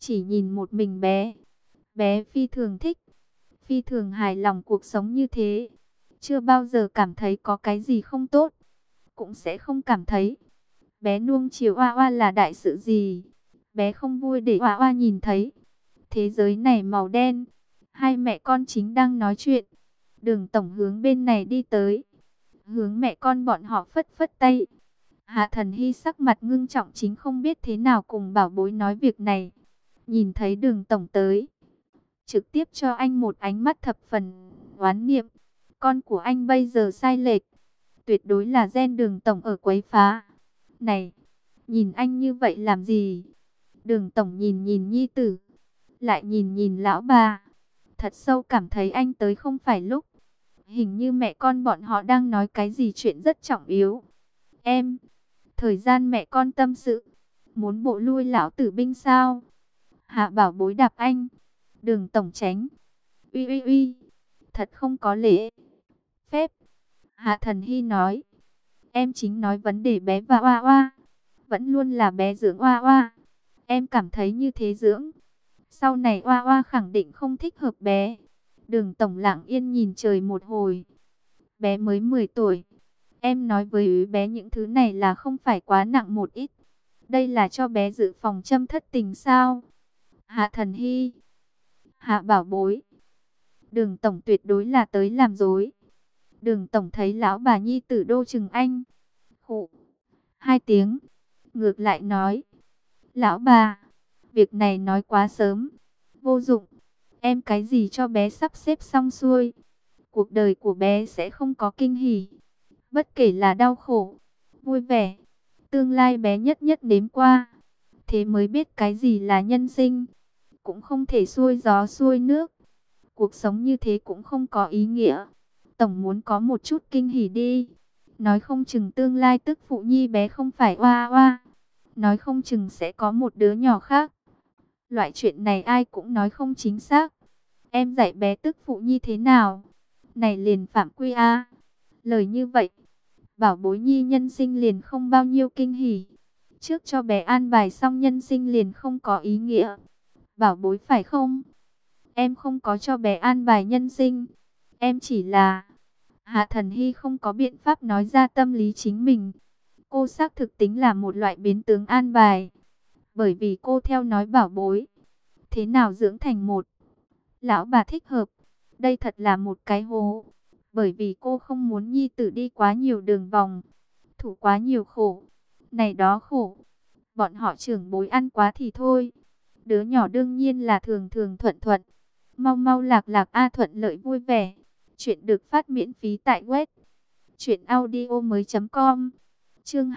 chỉ nhìn một mình bé. Bé phi thường thích, phi thường hài lòng cuộc sống như thế. Chưa bao giờ cảm thấy có cái gì không tốt, cũng sẽ không cảm thấy bé nuông chiều Oa Oa là đại sự gì. Bé không vui để Oa Oa nhìn thấy thế giới này màu đen. Hai mẹ con chính đang nói chuyện. Đường Tổng hướng bên này đi tới, hướng mẹ con bọn họ phất phất tay. Hạ Thần Hy sắc mặt ngưng trọng, chính không biết thế nào cùng bảo bối nói việc này. Nhìn thấy Đường Tổng tới, trực tiếp cho anh một ánh mắt thập phần oán niệm. Con của anh bây giờ sai lệch, tuyệt đối là gen Đường Tổng ở quấy phá. Này, nhìn anh như vậy làm gì? Đường Tổng nhìn nhìn nhi tử, lại nhìn nhìn lão bà. Thật sâu cảm thấy anh tới không phải lúc. Hình như mẹ con bọn họ đang nói cái gì chuyện rất trọng yếu. Em, thời gian mẹ con tâm sự, muốn bộ lui lão tử binh sao? Hạ bảo bối đạp anh. Đường Tổng tránh. Uy uy uy, thật không có lễ phép. Hạ Thần Hy nói, em chính nói vấn đề bé và Oa Oa. Vẫn luôn là bé dưỡng Oa Oa. Em cảm thấy như thế dưỡng, sau này Oa Oa khẳng định không thích hợp bé. Đường Tổng lặng yên nhìn trời một hồi. Bé mới 10 tuổi. Em nói với bé những thứ này là không phải quá nặng một ít. Đây là cho bé dự phòng châm thất tình sao? Hạ Thần Hy, Hạ bảo bối. Đường Tổng tuyệt đối là tới làm dối. Đường Tổng thấy lão bà nhi tử đô chừng anh. Khụ, hai tiếng. Ngược lại nói, lão bà, việc này nói quá sớm, vô dụng. Em cái gì cho bé sắp xếp xong xuôi, cuộc đời của bé sẽ không có kinh hỉ. Bất kể là đau khổ, vui vẻ, tương lai bé nhất nhất nếm qua. Thế mới biết cái gì là nhân sinh. Cũng không thể xuôi gió xuôi nước. Cuộc sống như thế cũng không có ý nghĩa. Tổng muốn có một chút kinh hỉ đi. Nói không chừng tương lai tức phụ nhi bé không phải Oa Oa. Nói không chừng sẽ có một đứa nhỏ khác. Loại chuyện này ai cũng nói không chính xác. Em dạy bé tức phụ nhi thế nào? Này liền phạm quy a. Lời như vậy, bảo bối nhi nhân sinh liền không bao nhiêu kinh hỉ. Trước cho bé an bài xong nhân sinh liền không có ý nghĩa. Bảo bối phải không? Em không có cho bé an bài nhân sinh. Em chỉ là... Hạ Thần Hy không có biện pháp nói ra tâm lý chính mình. Cô xác thực tính là một loại biến tướng an bài. Bởi vì cô theo nói bảo bối, thế nào dưỡng thành một lão bà thích hợp. Đây thật là một cái hố. Bởi vì cô không muốn nhi tử đi quá nhiều đường vòng, thủ quá nhiều khổ. Này đó khổ, bọn họ trưởng bối ăn quá thì thôi. Đứa nhỏ đương nhiên là thường thường thuận thuận. Mau mau lạc lạc a, thuận lợi vui vẻ. Chuyện được phát miễn phí tại web truyệnaudiomoi.com. Chương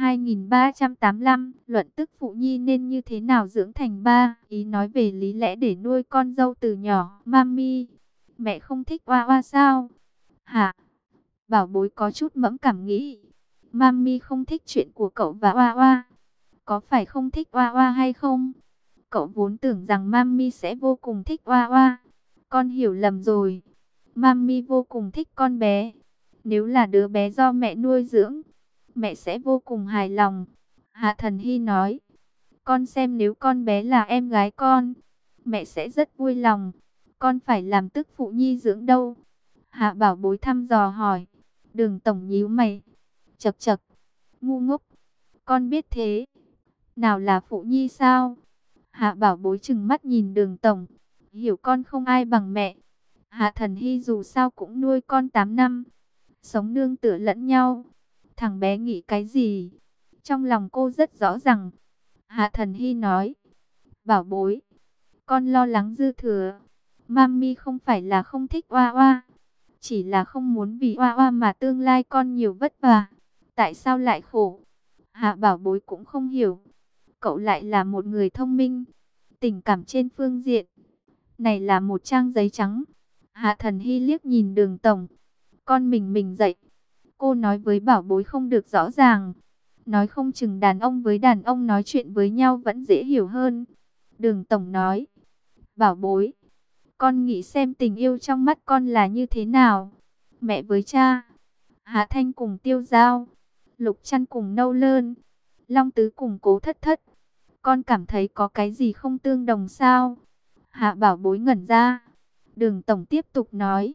2385, luận tức phụ nhi nên như thế nào dưỡng thành ba, ý nói về lý lẽ để nuôi con dâu từ nhỏ. Mami, mẹ không thích Oa Oa sao? Hả? Bảo bối có chút mẫn cảm nghĩ. Mami không thích chuyện của cậu và Oa Oa. Có phải không thích Oa Oa hay không? Cậu vốn tưởng rằng Mami sẽ vô cùng thích Oa Oa. Con hiểu lầm rồi. Mami vô cùng thích con bé. Nếu là đứa bé do mẹ nuôi dưỡng, mẹ sẽ vô cùng hài lòng. Hạ Thần Hy nói, con xem nếu con bé là em gái con, mẹ sẽ rất vui lòng. Con phải làm tức phụ nhi dưỡng đâu? Hạ bảo bối thăm dò hỏi. Đường Tổng nhíu mày, chật chật, ngu ngốc, con biết thế nào là phụ nhi sao? Hạ bảo bối trừng mắt nhìn Đường Tổng, hiểu con không ai bằng mẹ. Hạ Thần Hy dù sao cũng nuôi con 8 năm, sống nương tựa lẫn nhau. Thằng bé nghĩ cái gì? Trong lòng cô rất rõ ràng. Hạ Thần Hy nói, bảo bối, con lo lắng dư thừa. Mami không phải là không thích Oa Oa, chỉ là không muốn vì Oa Oa mà tương lai con nhiều vất vả. Tại sao lại khổ? Hạ bảo bối cũng không hiểu. Cậu lại là một người thông minh, tình cảm trên phương diện này là một trang giấy trắng. Hạ Thần Hy liếc nhìn Đường Tổng, con mình dậy. Cô nói với bảo bối không được rõ ràng. Nói không chừng đàn ông với đàn ông nói chuyện với nhau vẫn dễ hiểu hơn. Đường Tổng nói, bảo bối, con nghĩ xem tình yêu trong mắt con là như thế nào? Mẹ với cha, Hạ Thanh cùng Tiêu Giao, Lục Trăn cùng Nâu Lơn, Long Tứ cùng Cố Thất Thất. con cảm thấy có cái gì không tương đồng sao? Hạ Bảo Bối ngẩn ra. Đường Tổng tiếp tục nói.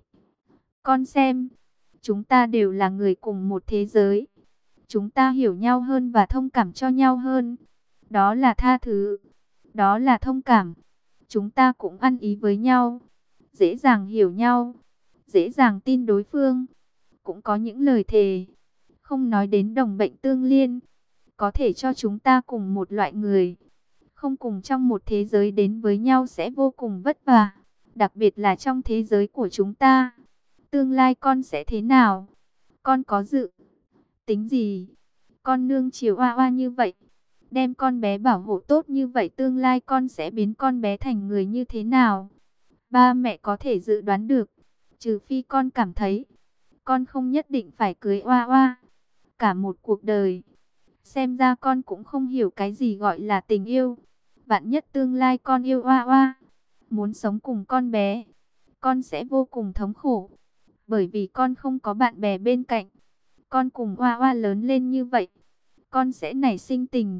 Con xem, chúng ta đều là người cùng một thế giới. Chúng ta hiểu nhau hơn và thông cảm cho nhau hơn. Đó là tha thứ. Đó là thông cảm. Chúng ta cũng ăn ý với nhau. Dễ dàng hiểu nhau. Dễ dàng tin đối phương. Cũng có những lời thề. Không nói đến đồng bệnh tương liên. Có thể cho chúng ta cùng một loại người. Không cùng trong một thế giới đến với nhau sẽ vô cùng vất vả. Đặc biệt là trong thế giới của chúng ta. Tương lai con sẽ thế nào? Con có dự tính gì? Con nương chiều oa oa như vậy, đem con bé bảo hộ tốt như vậy, tương lai con sẽ biến con bé thành người như thế nào? Ba mẹ có thể dự đoán được, trừ phi con cảm thấy con không nhất định phải cưới oa oa cả một cuộc đời. Xem ra con cũng không hiểu cái gì gọi là tình yêu. Vạn nhất tương lai con yêu oa oa, muốn sống cùng con bé, con sẽ vô cùng thống khổ, bởi vì con không có bạn bè bên cạnh. Con cùng oa oa lớn lên như vậy, con sẽ nảy sinh tình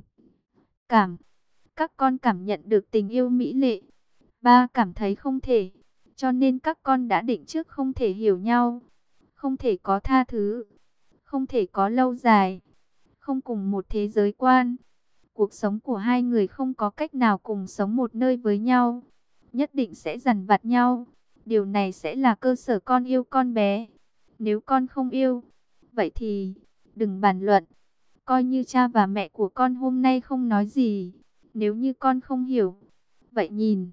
cảm. Các con cảm nhận được tình yêu mỹ lệ. Ba cảm thấy không thể, cho nên các con đã định trước không thể hiểu nhau, không thể có tha thứ, không thể có lâu dài, không cùng một thế giới quan. Cuộc sống của hai người không có cách nào cùng sống một nơi với nhau, nhất định sẽ dằn vặt nhau. Điều này sẽ là cơ sở con yêu con bé. Nếu con không yêu, vậy thì đừng bàn luận. Coi như cha và mẹ của con hôm nay không nói gì. Nếu như con không hiểu, vậy nhìn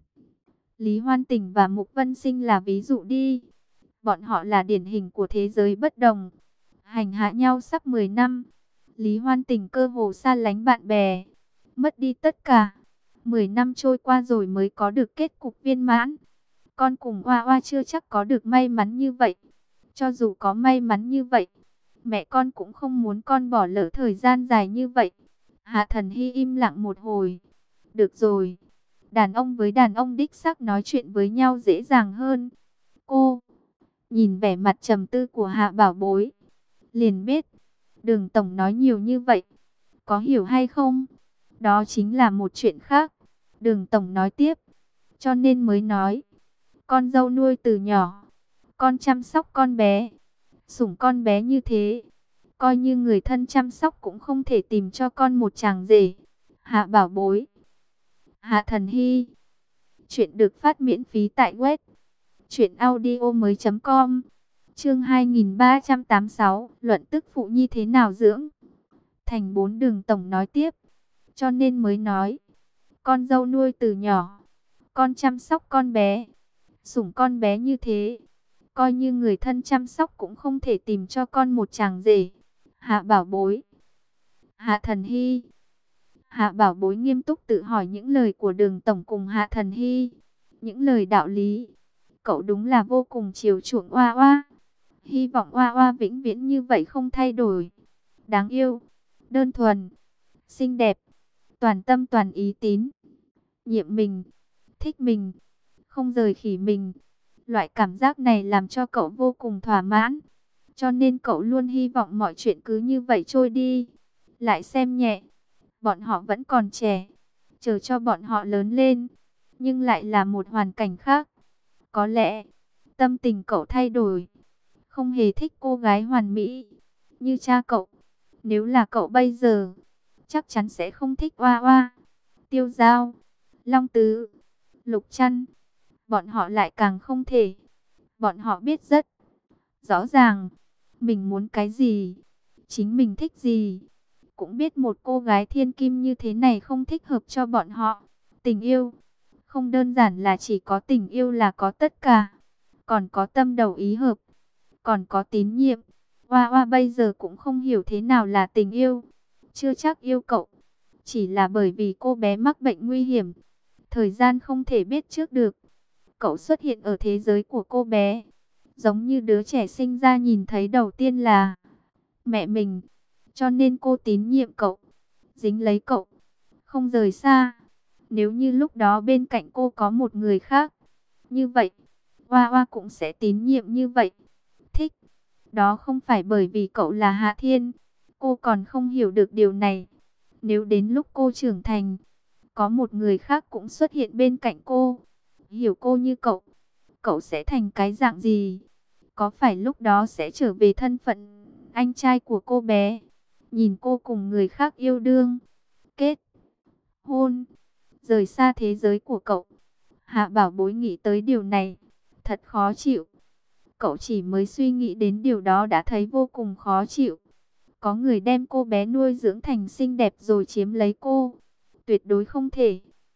Lý Hoan Tình và Mục Vân Sinh là ví dụ đi. Bọn họ là điển hình của thế giới bất đồng. Hành hạ nhau sắp 10 năm. Lý Hoan Tình cơ hồ xa lánh bạn bè, mất đi tất cả. 10 năm trôi qua rồi mới có được kết cục viên mãn. Con cùng Oa Oa chưa chắc có được may mắn như vậy. Cho dù có may mắn như vậy, mẹ con cũng không muốn con bỏ lỡ thời gian dài như vậy. Hạ Thần Hy im lặng một hồi. Được rồi, đàn ông với đàn ông đích xác nói chuyện với nhau dễ dàng hơn. Cô nhìn vẻ mặt trầm tư của Hạ Bảo Bối, liền biết Đường Tổng nói nhiều như vậy, có hiểu hay không, đó chính là một chuyện khác. Đường Tổng nói tiếp, cho nên mới nói, con dâu nuôi từ nhỏ, con chăm sóc con bé, sủng con bé như thế, coi như người thân chăm sóc cũng không thể tìm cho con một chàng rể. Hạ Bảo Bối, Hạ Thần Hy. Chuyện được phát miễn phí tại web truyệnaudiomoi.com. Chương 2386, luận tức phụ nhi thế nào dưỡng thành 4. Đường Tổng nói tiếp, cho nên mới nói, con dâu nuôi từ nhỏ, con chăm sóc con bé, sủng con bé như thế, coi như người thân chăm sóc cũng không thể tìm cho con một chàng rể. Hạ Bảo Bối, Hạ Thần Hy. Hạ Bảo Bối nghiêm túc tự hỏi những lời của Đường Tổng cùng Hạ Thần Hy, những lời đạo lý. Cậu đúng là vô cùng chiều chuộng Oa Oa, hy vọng Oa Oa vĩnh viễn như vậy không thay đổi. Đáng yêu, đơn thuần, xinh đẹp, toàn tâm toàn ý tín nhiệm mình, thích mình, không rời khỉ mình. Loại cảm giác này làm cho cậu vô cùng thỏa mãn. Cho nên cậu luôn hy vọng mọi chuyện cứ như vậy trôi đi. Lại xem nhẹ, bọn họ vẫn còn trẻ, chờ cho bọn họ lớn lên, nhưng lại là một hoàn cảnh khác. Có lẽ tâm tình cậu thay đổi, không hề thích cô gái hoàn mỹ như cha cậu. Nếu là cậu bây giờ, chắc chắn sẽ không thích Oa Oa, Tiêu Giao, Long Tứ, Lục Trăn. Bọn họ lại càng không thể. Bọn họ biết rất rõ ràng mình muốn cái gì, chính mình thích gì. Cũng biết một cô gái thiên kim như thế này không thích hợp cho bọn họ. Tình yêu không đơn giản là chỉ có tình yêu là có tất cả, còn có tâm đầu ý hợp, còn có tín nhiệm. Oa Oa bây giờ cũng không hiểu thế nào là tình yêu, chưa chắc yêu cậu, chỉ là bởi vì cô bé mắc bệnh nguy hiểm, thời gian không thể biết trước được. Cậu xuất hiện ở thế giới của cô bé, giống như đứa trẻ sinh ra nhìn thấy đầu tiên là mẹ mình, cho nên cô tín nhiệm cậu, dính lấy cậu, không rời xa. Nếu như lúc đó bên cạnh cô có một người khác, như vậy, Oa Oa cũng sẽ tín nhiệm như vậy, thích. Đó không phải bởi vì cậu là Hạ Thiên, cô còn không hiểu được điều này. Nếu đến lúc cô trưởng thành, có một người khác cũng xuất hiện bên cạnh cô. Hiểu cô như cậu sẽ thành cái dạng gì? Có phải lúc đó sẽ trở về thân phận anh trai của cô bé? Nhìn cô cùng người khác yêu đương, kết hôn, rời xa thế giới của cậu. Hạ Bảo Bối nghĩ tới điều này, thật khó chịu. Cậu chỉ mới suy nghĩ đến điều đó đã thấy vô cùng khó chịu. Có người đem cô bé nuôi dưỡng thành xinh đẹp rồi chiếm lấy cô. Tuyệt đối không thể.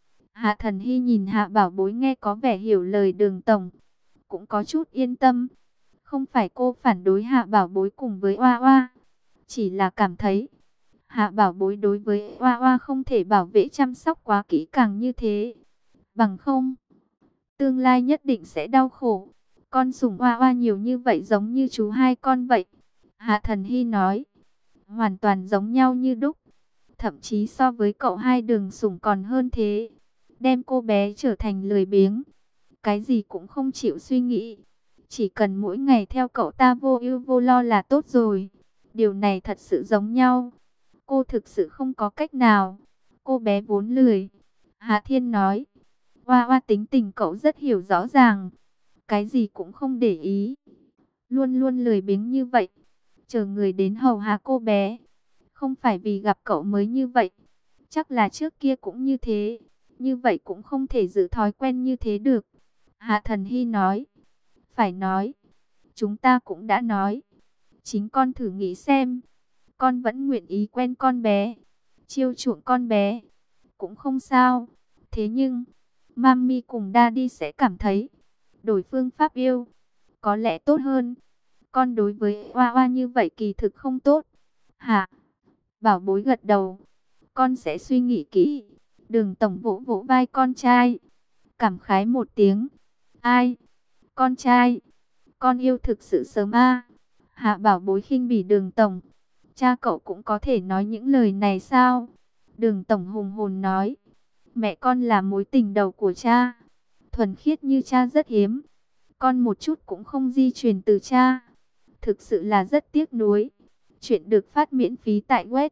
Hạ Thần Hy nhìn Hạ Bảo Bối nghe có vẻ hiểu lời Đường tổng, cũng có chút yên tâm. Không phải cô phản đối Hạ Bảo Bối cùng với Oa Oa, chỉ là cảm thấy Hạ Bảo Bối đối với Oa Oa không thể bảo vệ chăm sóc quá kỹ càng như thế. Bằng không, tương lai nhất định sẽ đau khổ. Con sủng Oa Oa nhiều như vậy giống như chú hai con vậy. Hạ Thần Hy nói, hoàn toàn giống nhau như đúc. Thậm chí so với cậu hai Đường sủng còn hơn thế. Đem cô bé trở thành lười biếng, cái gì cũng không chịu suy nghĩ. Chỉ cần mỗi ngày theo cậu ta vô ưu vô lo là tốt rồi. Điều này thật sự giống nhau. Cô thực sự không có cách nào. Cô bé vốn lười. Hạ Thiên nói, Oa Oa tính tình cậu rất hiểu rõ ràng. Cái gì cũng không để ý. Luôn luôn lười biếng như vậy. Chờ người đến hầu hạ cô bé. Không phải vì gặp cậu mới như vậy. Chắc là trước kia cũng như thế. Như vậy cũng không thể giữ thói quen như thế được. Hạ Thần Hy nói, phải nói, chúng ta cũng đã nói. Chính con thử nghĩ xem, con vẫn nguyện ý quen con bé, chiêu chuộng con bé, cũng không sao. Thế nhưng, Mami cùng Daddy sẽ cảm thấy, đổi phương pháp yêu, có lẽ tốt hơn. Con đối với Oa Oa như vậy kỳ thực không tốt. Hạ Bảo Bối gật đầu, con sẽ suy nghĩ kỹ. Đường tổng vỗ vỗ vai con trai, cảm khái một tiếng. Ai? Con trai? Con yêu thực sự sớm à? Hạ Bảo Bối khinh bỉ Đường tổng. Cha cậu cũng có thể nói những lời này sao? Đường tổng hùng hồn nói. Mẹ con là mối tình đầu của cha. Thuần khiết như cha rất hiếm. Con một chút cũng không di truyền từ cha. Thực sự là rất tiếc nuối. Chuyện được phát miễn phí tại web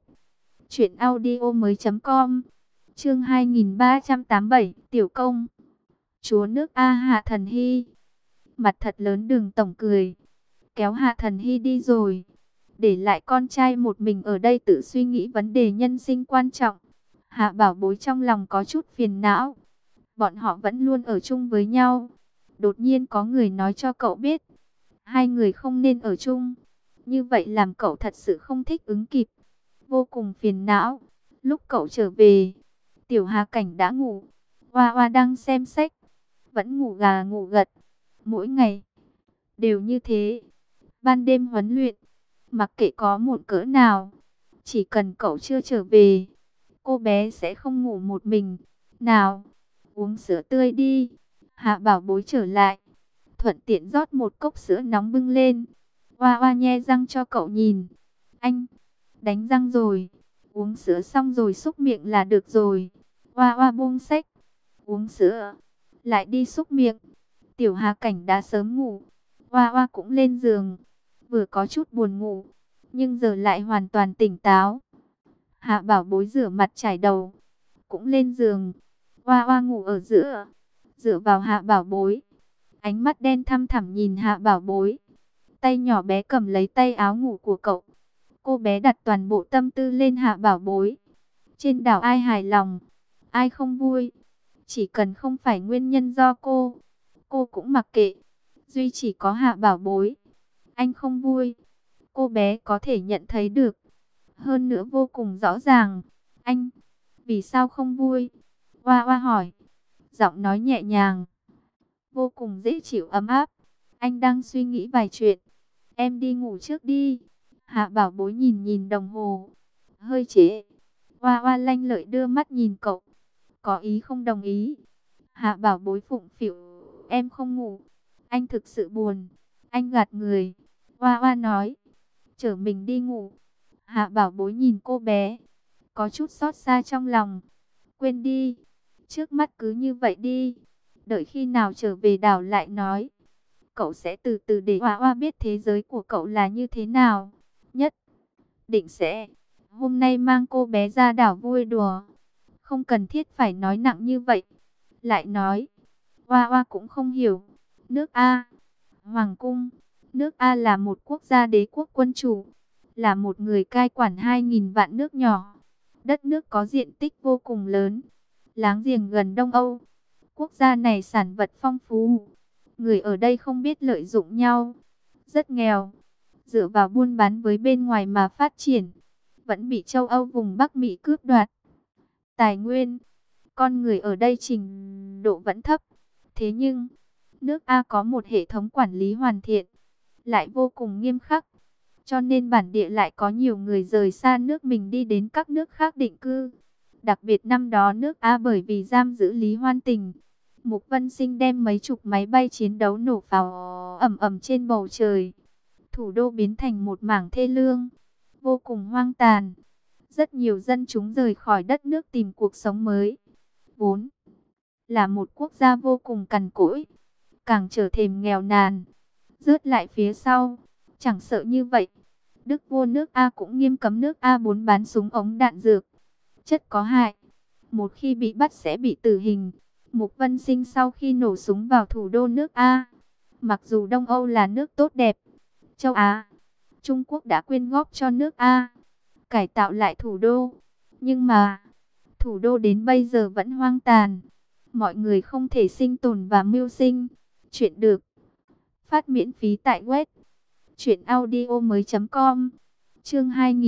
truyệnaudiomoi.com. Chương 2387, Tiểu công chúa nước A. Hạ Thần Hy. Mặt thật lớn Đường tổng cười, kéo Hạ Thần Hy đi rồi, để lại con trai một mình ở đây tự suy nghĩ vấn đề nhân sinh quan trọng. Hạ Bảo Bối trong lòng có chút phiền não. Bọn họ vẫn luôn ở chung với nhau. Đột nhiên có người nói cho cậu biết, hai người không nên ở chung. Như vậy làm cậu thật sự không thích ứng kịp. Vô cùng phiền não. Lúc cậu trở về, Tiểu Hà Cảnh đã ngủ. Oa Oa đang xem sách, vẫn ngủ gà ngủ gật. Mỗi ngày đều như thế. Ban đêm huấn luyện, mặc kệ có muộn cỡ nào, chỉ cần cậu chưa trở về, cô bé sẽ không ngủ một mình. Nào, uống sữa tươi đi. Hạ Bảo Bối trở lại, thuận tiện rót một cốc sữa nóng bưng lên. Oa Oa nhe răng cho cậu nhìn. Anh đánh răng rồi, uống sữa xong rồi xúc miệng là được rồi. Oa Oa buông sách, uống sữa, lại đi xúc miệng. Tiểu Hà Cảnh đã sớm ngủ, Oa Oa cũng lên giường, vừa có chút buồn ngủ, nhưng giờ lại hoàn toàn tỉnh táo. Hạ Bảo Bối rửa mặt chải đầu, cũng lên giường. Oa Oa ngủ ở giữa, dựa vào Hạ Bảo Bối, ánh mắt đen thăm thẳm nhìn Hạ Bảo Bối. Tay nhỏ bé cầm lấy tay áo ngủ của cậu. Cô bé đặt toàn bộ tâm tư lên Hạ Bảo Bối. Trên đảo ai hài lòng, ai không vui, chỉ cần không phải nguyên nhân do cô cũng mặc kệ. Duy chỉ có Hạ Bảo Bối, anh không vui, cô bé có thể nhận thấy được. Hơn nữa vô cùng rõ ràng. Anh, vì sao không vui? Oa Oa hỏi, giọng nói nhẹ nhàng, vô cùng dễ chịu ấm áp. Anh đang suy nghĩ vài chuyện. Em đi ngủ trước đi. Hạ Bảo Bối nhìn nhìn đồng hồ, hơi trễ. Oa Oa lanh lợi đưa mắt nhìn cậu, có ý không đồng ý. Hạ Bảo Bối phụng phịu, em không ngủ, anh thực sự buồn, anh gạt người. Oa Oa nói, chở mình đi ngủ. Hạ Bảo Bối nhìn cô bé, có chút xót xa trong lòng. Quên đi, trước mắt cứ như vậy đi, đợi khi nào trở về đảo lại nói. Cậu sẽ từ từ để Oa Oa biết thế giới của cậu là như thế nào. Nhất định sẽ hôm nay mang cô bé ra đảo vui đùa. không cần thiết phải nói nặng như vậy. Lại nói, Hoa Hoa cũng không hiểu. Nước A, Hoàng cung, nước A là một quốc gia đế quốc quân chủ, là một người cai quản 2.000 vạn nước nhỏ. Đất nước có diện tích vô cùng lớn, láng giềng gần Đông Âu. Quốc gia này sản vật phong phú, người ở đây không biết lợi dụng nhau, rất nghèo, dựa vào buôn bán với bên ngoài mà phát triển, vẫn bị châu Âu vùng Bắc Mỹ cướp đoạt. Tài nguyên, con người ở đây trình độ vẫn thấp. Thế nhưng, nước A có một hệ thống quản lý hoàn thiện, lại vô cùng nghiêm khắc. Cho nên bản địa lại có nhiều người rời xa nước mình đi đến các nước khác định cư. Đặc biệt năm đó nước A bởi vì giam giữ Lý Hoan Tình, Mục Vân Sinh đem mấy chục máy bay chiến đấu nổ pháo ầm ầm trên bầu trời. Thủ đô biến thành một mảng thê lương, vô cùng hoang tàn. Rất nhiều dân chúng rời khỏi đất nước tìm cuộc sống mới. Vốn là một quốc gia vô cùng cằn cỗi, càng trở thêm nghèo nàn, rớt lại phía sau. Chẳng sợ như vậy, Đức vua nước A cũng nghiêm cấm nước A bốn bán súng ống đạn dược, chất có hại. Một khi bị bắt sẽ bị tử hình. Mục Vân Sinh sau khi nổ súng vào thủ đô nước A, mặc dù Đông Âu là nước tốt đẹp, châu Á, Trung Quốc đã quyên góp cho nước A, cải tạo lại thủ đô. Nhưng mà, thủ đô đến bây giờ vẫn hoang tàn. Mọi người không thể sinh tồn và mưu sinh. Chuyện được phát miễn phí tại web truyệnaudiomoi.com. Chương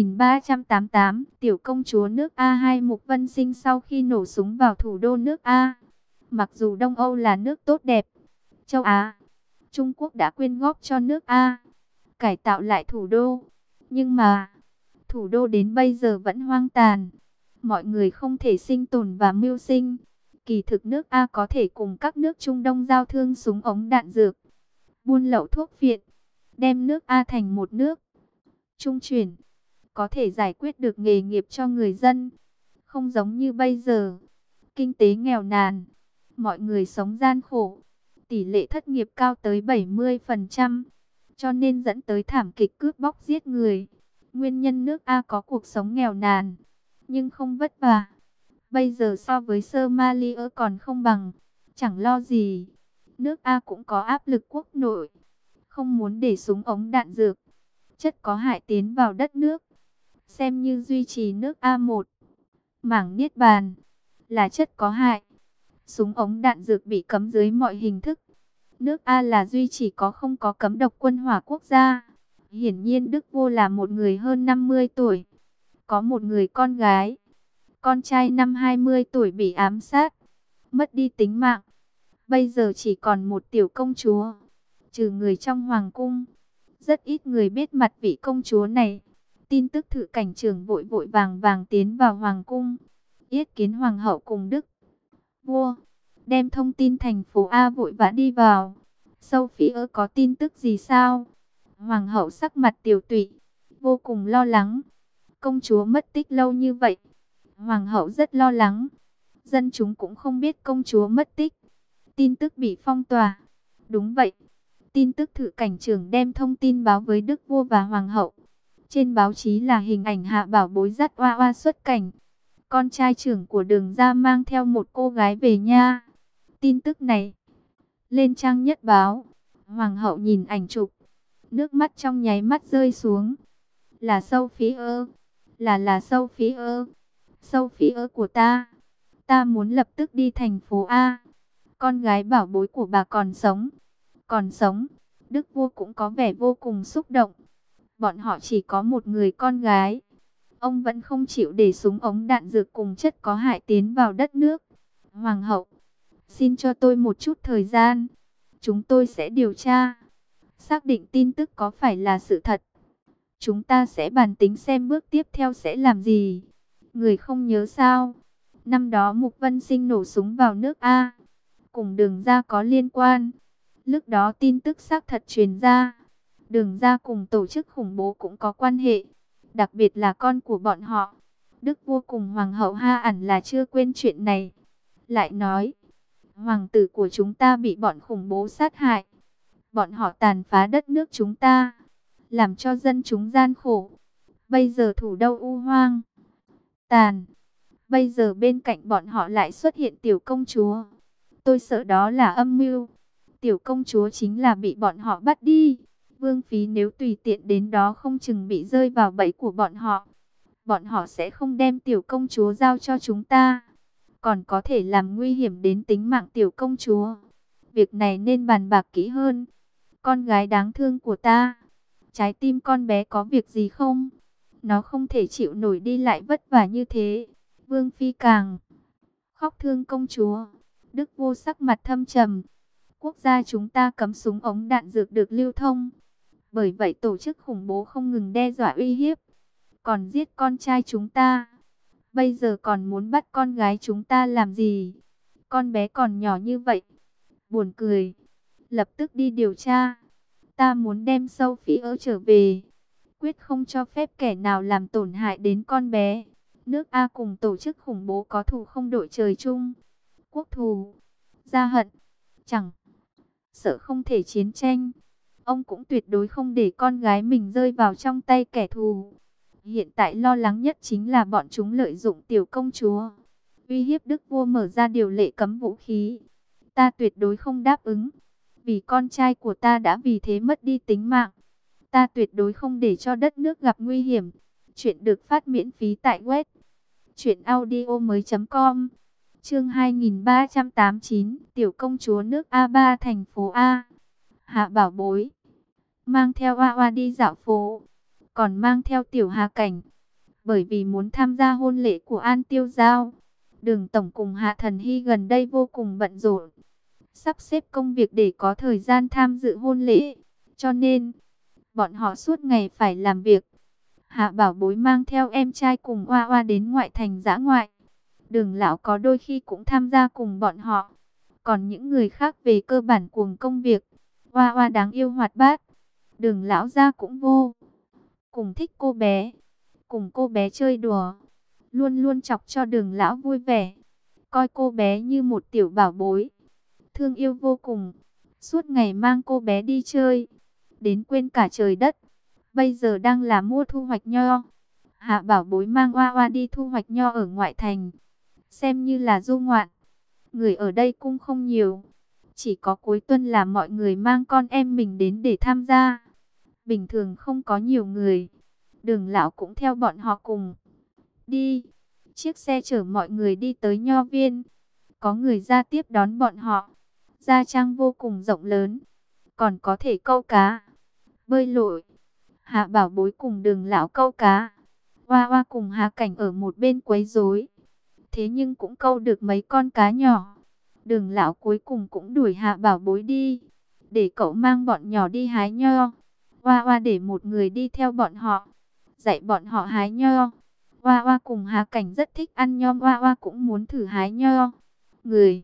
2388, tiểu công chúa nước A2. Mục Vân Sinh sau khi nổ súng vào thủ đô nước A, mặc dù Đông Âu là nước tốt đẹp, châu Á, Trung Quốc đã quyên góp cho nước A, cải tạo lại thủ đô. Nhưng mà, thủ đô đến bây giờ vẫn hoang tàn. Mọi người không thể sinh tồn và mưu sinh. Kỳ thực nước A có thể cùng các nước Trung Đông giao thương súng ống đạn dược, buôn lậu thuốc viện, đem nước A thành một nước trung chuyển, có thể giải quyết được nghề nghiệp cho người dân. Không giống như bây giờ, kinh tế nghèo nàn, mọi người sống gian khổ, tỷ lệ thất nghiệp cao tới 70%, cho nên dẫn tới thảm kịch cướp bóc giết người. Nguyên nhân nước A có cuộc sống nghèo nàn, nhưng không vất vả. Bây giờ so với Somalia còn không bằng, chẳng lo gì. Nước A cũng có áp lực quốc nội, không muốn để súng ống đạn dược, chất có hại tiến vào đất nước, xem như duy trì nước A1. Mảng Niết Bàn là chất có hại, súng ống đạn dược bị cấm dưới mọi hình thức. Nước A là duy chỉ có không có cấm độc quân hỏa quốc gia. Hiển nhiên Đức vua là một người hơn 50 tuổi, có một người con gái. Con trai năm 20 tuổi bị ám sát, mất đi tính mạng. Bây giờ chỉ còn một tiểu công chúa. Trừ người trong hoàng cung, rất ít người biết mặt vị công chúa này. Tin tức Thự cảnh trưởng vội vội vàng vàng tiến vào hoàng cung, yết kiến hoàng hậu cùng Đức vua, đem thông tin thành phố A vội vã đi vào. Sophie có tin tức gì sao? Hoàng hậu sắc mặt tiều tụy, vô cùng lo lắng. Công chúa mất tích lâu như vậy, hoàng hậu rất lo lắng. Dân chúng cũng không biết công chúa mất tích, tin tức bị phong tỏa. Đúng vậy, tin tức Thự cảnh trưởng đem thông tin báo với Đức vua và hoàng hậu. Trên báo chí là hình ảnh Hạ Bảo Bối dắt Hoa Hoa xuất cảnh. Con trai trưởng của Đường gia mang theo một cô gái về nha. Tin tức này lên trang nhất báo. Hoàng hậu nhìn ảnh chụp, nước mắt trong nháy mắt rơi xuống. Là Sophie, là Sophie, Sophie của ta. Ta muốn lập tức đi thành phố A. Con gái bảo bối của bà còn sống. Còn sống. Đức vua cũng có vẻ vô cùng xúc động. Bọn họ chỉ có một người con gái. Ông vẫn không chịu để súng ống đạn dược cùng chất có hại tiến vào đất nước. Hoàng hậu, xin cho tôi một chút thời gian. Chúng tôi sẽ điều tra, xác định tin tức có phải là sự thật. Chúng ta sẽ bàn tính xem bước tiếp theo sẽ làm gì. Người không nhớ sao? Năm đó Mục Vân Sinh nổ súng vào nước A, cùng Đường gia có liên quan. Lúc đó tin tức xác thật truyền ra, Đường gia cùng tổ chức khủng bố cũng có quan hệ, đặc biệt là con của bọn họ. Đức vua cùng hoàng hậu hẳn là chưa quên chuyện này. Lại nói, hoàng tử của chúng ta bị bọn khủng bố sát hại. Bọn họ tàn phá đất nước chúng ta, làm cho dân chúng gian khổ. Bây giờ thủ đô u hoang tàn, Bây giờ bên cạnh bọn họ lại xuất hiện tiểu công chúa. Tôi sợ đó là âm mưu. Tiểu công chúa chính là bị bọn họ bắt đi. Vương Phí nếu tùy tiện đến đó không chừng bị rơi vào bẫy của bọn họ. Bọn họ sẽ không đem tiểu công chúa giao cho chúng ta, còn có thể làm nguy hiểm đến tính mạng tiểu công chúa. Việc này nên bàn bạc kỹ hơn. Con gái đáng thương của ta, trái tim con bé có việc gì không? Nó không thể chịu nổi đi lại vất vả như thế. Vương Phi càng khóc thương công chúa. Đức Vô sắc mặt thâm trầm. Quốc gia chúng ta cấm súng ống đạn dược được lưu thông. Bởi vậy tổ chức khủng bố không ngừng đe dọa uy hiếp, còn giết con trai chúng ta. Bây giờ còn muốn bắt con gái chúng ta làm gì? Con bé còn nhỏ như vậy. Buồn cười. Lập tức đi điều tra. Ta muốn đem Sophie trở về. Quyết không cho phép kẻ nào làm tổn hại đến con bé. Nước A cùng tổ chức khủng bố có thù không đội trời chung. Quốc thù, gia hận, chẳng sợ không thể chiến tranh. Ông cũng tuyệt đối không để con gái mình rơi vào trong tay kẻ thù. Hiện tại lo lắng nhất chính là bọn chúng lợi dụng tiểu công chúa, uy hiếp Đức Vua mở ra điều lệ cấm vũ khí. Ta tuyệt đối không đáp ứng, vì con trai của ta đã vì thế mất đi tính mạng. Ta tuyệt đối không để cho đất nước gặp nguy hiểm. Chuyện được phát miễn phí tại web truyệnaudiomoi.com. Chương 2389, tiểu công chúa nước A3 thành phố A. Hạ Bảo Bối mang theo Oa Oa đi dạo phố, còn mang theo tiểu Hà Cảnh, bởi vì muốn tham gia hôn lễ của An Tiêu Giao. Đường tổng cùng Hạ Thần Hy gần đây vô cùng bận rộn, sắp xếp công việc để có thời gian tham dự hôn lễ, cho nên bọn họ suốt ngày phải làm việc. Hạ Bảo Bối mang theo em trai cùng Oa Oa đến ngoại thành dã ngoại. Đường lão có đôi khi cũng tham gia cùng bọn họ, còn những người khác về cơ bản cuồng công việc. Oa Oa đáng yêu hoạt bát, Đường lão gia cũng vô cùng thích cô bé, cùng cô bé chơi đùa, luôn luôn chọc cho Đường lão vui vẻ, coi cô bé như một tiểu bảo bối, thương yêu vô cùng, suốt ngày mang cô bé đi chơi, đến quên cả trời đất. Bây giờ đang là mùa thu hoạch nho, Hạ Bảo Bối mang Oa Oa đi thu hoạch nho ở ngoại thành, xem như là du ngoạn. Người ở đây cũng không nhiều, chỉ có cuối tuần là mọi người mang con em mình đến để tham gia. Bình thường không có nhiều người. Đường lão cũng theo bọn họ cùng đi. Chiếc xe chở mọi người đi tới nho viên. Có người ra tiếp đón bọn họ. Gia trang vô cùng rộng lớn, còn có thể câu cá, bơi lội. Hạ Bảo Bối cùng Đường lão câu cá, Oa Oa cùng Hà Cảnh ở một bên quấy rối. Thế nhưng cũng câu được mấy con cá nhỏ. Đường lão cuối cùng cũng đuổi Hạ Bảo Bối đi, để cậu mang bọn nhỏ đi hái nho. Oa Oa để một người đi theo bọn họ, dạy bọn họ hái nho. Oa Oa cùng Hà Cảnh rất thích ăn nho, Oa Oa cũng muốn thử hái nho. Người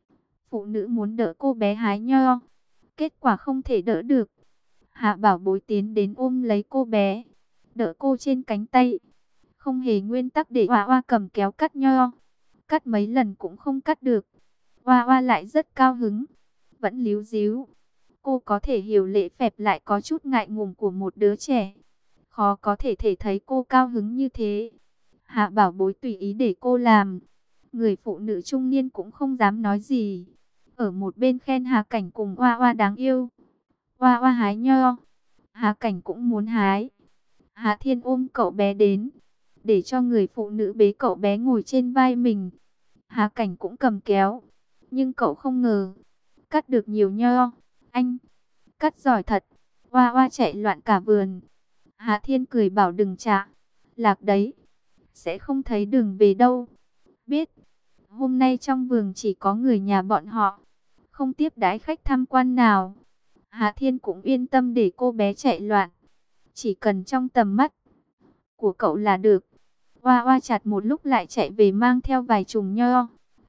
phụ nữ muốn đỡ cô bé hái nho, kết quả không thể đỡ được. Hạ Bảo Bối tiến đến ôm lấy cô bé, đỡ cô trên cánh tay, không hề nguyên tắc để Oa Oa cầm kéo cắt nho. Cắt mấy lần cũng không cắt được. Oa Oa lại rất cao hứng, vẫn líu ríu. Cô có thể hiểu lễ phép lại có chút ngại ngùng của một đứa trẻ. Khó có thể thấy cô cao hứng như thế. Hạ Bảo Bối tùy ý để cô làm. Người phụ nữ trung niên cũng không dám nói gì. Ở một bên khen Hà Cảnh cùng Oa Oa đáng yêu. Oa Oa hái nho, Hà Cảnh cũng muốn hái. Hà Thiên ôm cậu bé đến, để cho người phụ nữ bế cậu bé ngồi trên vai mình. Hà Cảnh cũng cầm kéo, nhưng cậu không ngờ cắt được nhiều nho. Anh cắt giỏi thật. Oa Oa chạy loạn cả vườn. Hà Thiên cười bảo đừng trả, lạc đấy, sẽ không thấy đường về đâu. Biết, hôm nay trong vườn chỉ có người nhà bọn họ, không tiếp đãi khách tham quan nào. Hà Thiên cũng yên tâm để cô bé chạy loạn, chỉ cần trong tầm mắt của cậu là được. Oa Oa chặt một lúc lại chạy về mang theo vài chùm nho.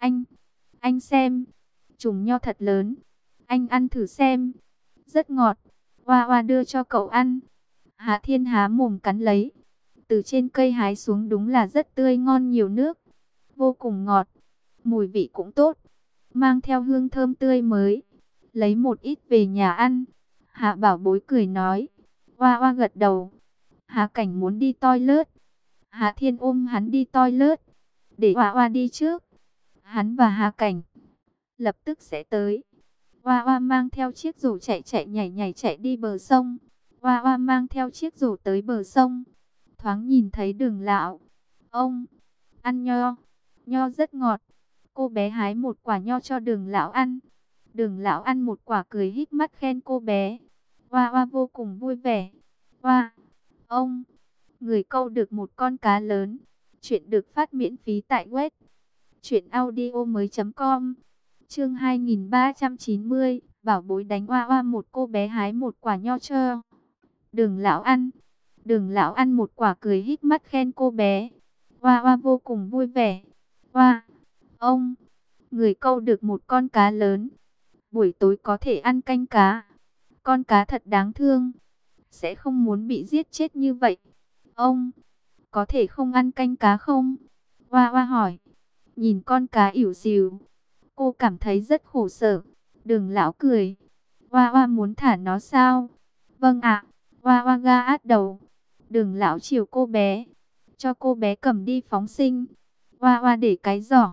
Anh xem, chùm nho thật lớn, anh ăn thử xem, rất ngọt. Oa Oa đưa cho cậu ăn. Hà Thiên há mồm cắn lấy, từ trên cây hái xuống đúng là rất tươi ngon, nhiều nước, vô cùng ngọt, mùi vị cũng tốt, mang theo hương thơm tươi mới. Lấy một ít về nhà ăn. Hạ Bảo Bối cười nói. Oa Oa gật đầu. Hà Cảnh muốn đi toilet, Hà Thiên ôm hắn đi toilet. để Hoa Hoa đi trước. Hắn và Hà Cảnh lập tức sẽ tới. Hoa Hoa mang theo chiếc rổ chạy chạy nhảy nhảy chạy đi bờ sông. Hoa Hoa mang theo chiếc rổ tới bờ sông. Thoáng nhìn thấy Đường lão. Ông, ăn nho. Nho rất ngọt. Cô bé hái một quả nho cho Đường lão ăn. Đường lão ăn một quả cười híp mắt khen cô bé. Hoa Hoa vô cùng vui vẻ. Hoa, ông, người câu được một con cá lớn. Chuyện được phát miễn phí tại web truyệnaudiomoi.com. Chương 2390, bảo bối đánh Hoa Hoa. Một cô bé hái một quả nho cho Đường lão ăn. Đường lão ăn một quả cười híp mắt khen cô bé. Hoa Hoa vô cùng vui vẻ. Hoa, ông, người câu được một con cá lớn. Buổi tối có thể ăn canh cá. Con cá thật đáng thương. Sẽ không muốn bị giết chết như vậy. Ông, có thể không ăn canh cá không? Hoa Hoa hỏi. Nhìn con cá ỉu xìu, cô cảm thấy rất khổ sở. Đường lão cười. Hoa Hoa muốn thả nó sao? Vâng ạ. Hoa Hoa gật đầu. Đường lão chiều cô bé, cho cô bé cầm đi phóng sinh. Hoa Hoa để cái giỏ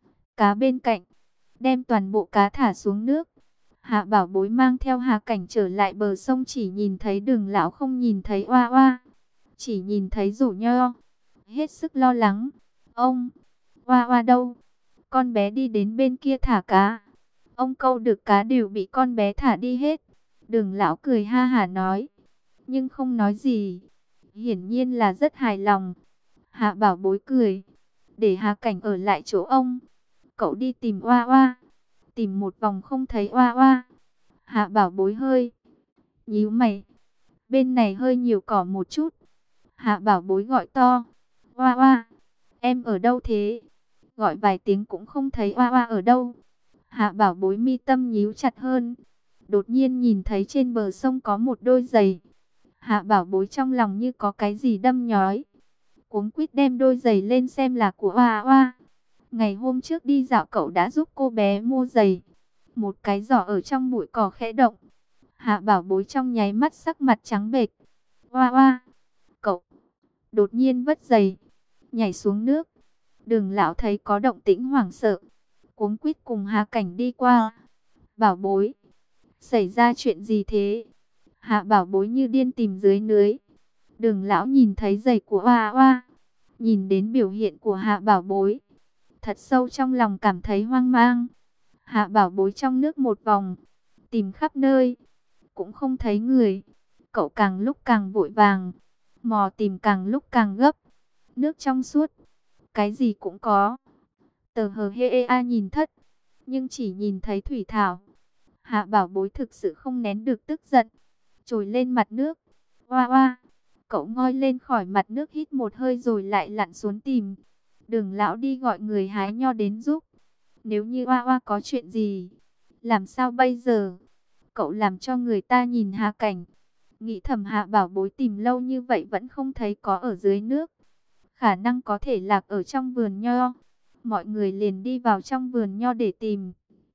cá bên cạnh, đem toàn bộ cá thả xuống nước. Hạ Bảo Bối mang theo Hà Cảnh trở lại bờ sông, chỉ nhìn thấy Đường lão, không nhìn thấy Hoa Hoa, chỉ nhìn thấy rổ nho, hết sức lo lắng. Ông, Hoa Hoa đâu? Con bé đi đến bên kia thả cá. Ông câu được cá đều bị con bé thả đi hết. Đường lão cười ha hả nói, nhưng không nói gì, hiển nhiên là rất hài lòng. Hạ Bảo Bối cười, để Hà Cảnh ở lại chỗ ông, cậu đi tìm Hoa Hoa. Tìm một vòng không thấy Hoa Hoa. Hạ Bảo Bối hơi nhíu mày, bên này hơi nhiều cỏ một chút. Hạ Bảo Bối gọi to, Hoa Hoa, em ở đâu thế? Gọi vài tiếng cũng không thấy Hoa Hoa ở đâu. Hạ Bảo Bối mi tâm nhíu chặt hơn. Đột nhiên nhìn thấy trên bờ sông có một đôi giày. Hạ Bảo Bối trong lòng như có cái gì đâm nhói, cuống quýt đem đôi giày lên xem là của Hoa Hoa. Ngày hôm trước đi dạo cậu đã giúp cô bé mua giày. Một cái giỏ ở trong bụi cỏ khẽ động. Hạ Bảo Bối trong nháy mắt sắc mặt trắng bệch. Hoa Hoa, cậu đột nhiên vứt giày, nhảy xuống nước. Đường lão thấy có động tĩnh hoảng sợ, cuống quýt cùng Hà Cảnh đi qua. Bảo Bối, xảy ra chuyện gì thế? Hạ Bảo Bối như điên tìm dưới lưới. Đường lão nhìn thấy giày của Hoa Hoa, nhìn đến biểu hiện của Hạ Bảo Bối, thật sâu trong lòng cảm thấy hoang mang. Hạ Bảo Bối trong nước một vòng, tìm khắp nơi, cũng không thấy người. Cậu càng lúc càng vội vàng, mò tìm càng lúc càng gấp. Nước trong suốt, cái gì cũng có. Tờ hờ hê a nhìn thất, nhưng chỉ nhìn thấy thủy thảo. Hạ Bảo Bối thực sự không nén được tức giận, trồi lên mặt nước. Hoa Hoa, cậu ngoi lên khỏi mặt nước hít một hơi rồi lại lặn xuống tìm. Đường lão đi gọi người hái nho đến giúp. Nếu như Hoa Hoa có chuyện gì, làm sao bây giờ? Cậu làm cho người ta nhìn Hà Cảnh. Nghĩ thầm Hạ Bảo Bối tìm lâu như vậy vẫn không thấy có ở dưới nước. Khả năng có thể lạc ở trong vườn nho. Mọi người liền đi vào trong vườn nho để tìm.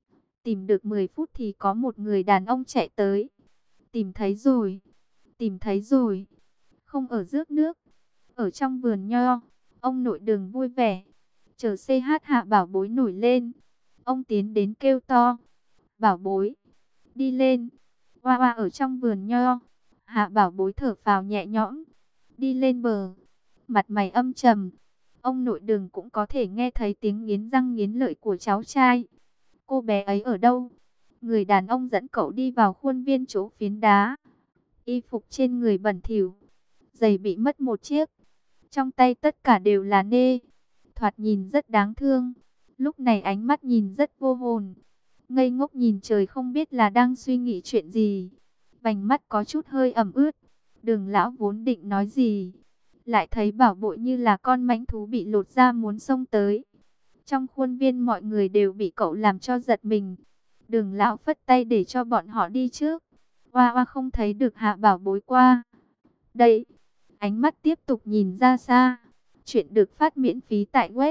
Tìm được 10 phút thì có một người đàn ông chạy tới. Tìm thấy rồi, tìm thấy rồi. Không ở rước nước, ở trong vườn nho. Ông nội Đường vui vẻ, chờ CH Hạ Bảo Bối nổi lên. Ông tiến đến kêu to, Bảo Bối, đi lên. Hoa Hoa ở trong vườn nho. Hạ Bảo Bối thở phào nhẹ nhõm, đi lên bờ, mặt mày âm trầm. Ông nội Đường cũng có thể nghe thấy tiếng nghiến răng nghiến lợi của cháu trai. Cô bé ấy ở đâu? Người đàn ông dẫn cậu đi vào khuôn viên chỗ phiến đá. Y phục trên người bẩn thỉu, giày bị mất một chiếc, trong tay tất cả đều là nê, thoạt nhìn rất đáng thương. Lúc này ánh mắt nhìn rất vô hồn, ngây ngốc nhìn trời không biết là đang suy nghĩ chuyện gì. Vành mắt có chút hơi ẩm ướt. Đường lão vốn định nói gì, lại thấy Bảo Bội như là con mãnh thú bị lột da muốn xông tới. Trong khuôn viên mọi người đều bị cậu làm cho giật mình. Đường lão phất tay để cho bọn họ đi trước. Hoa Hoa không thấy được Hạ Bảo Bối qua đây, ánh mắt tiếp tục nhìn ra xa. Chuyện được phát miễn phí tại web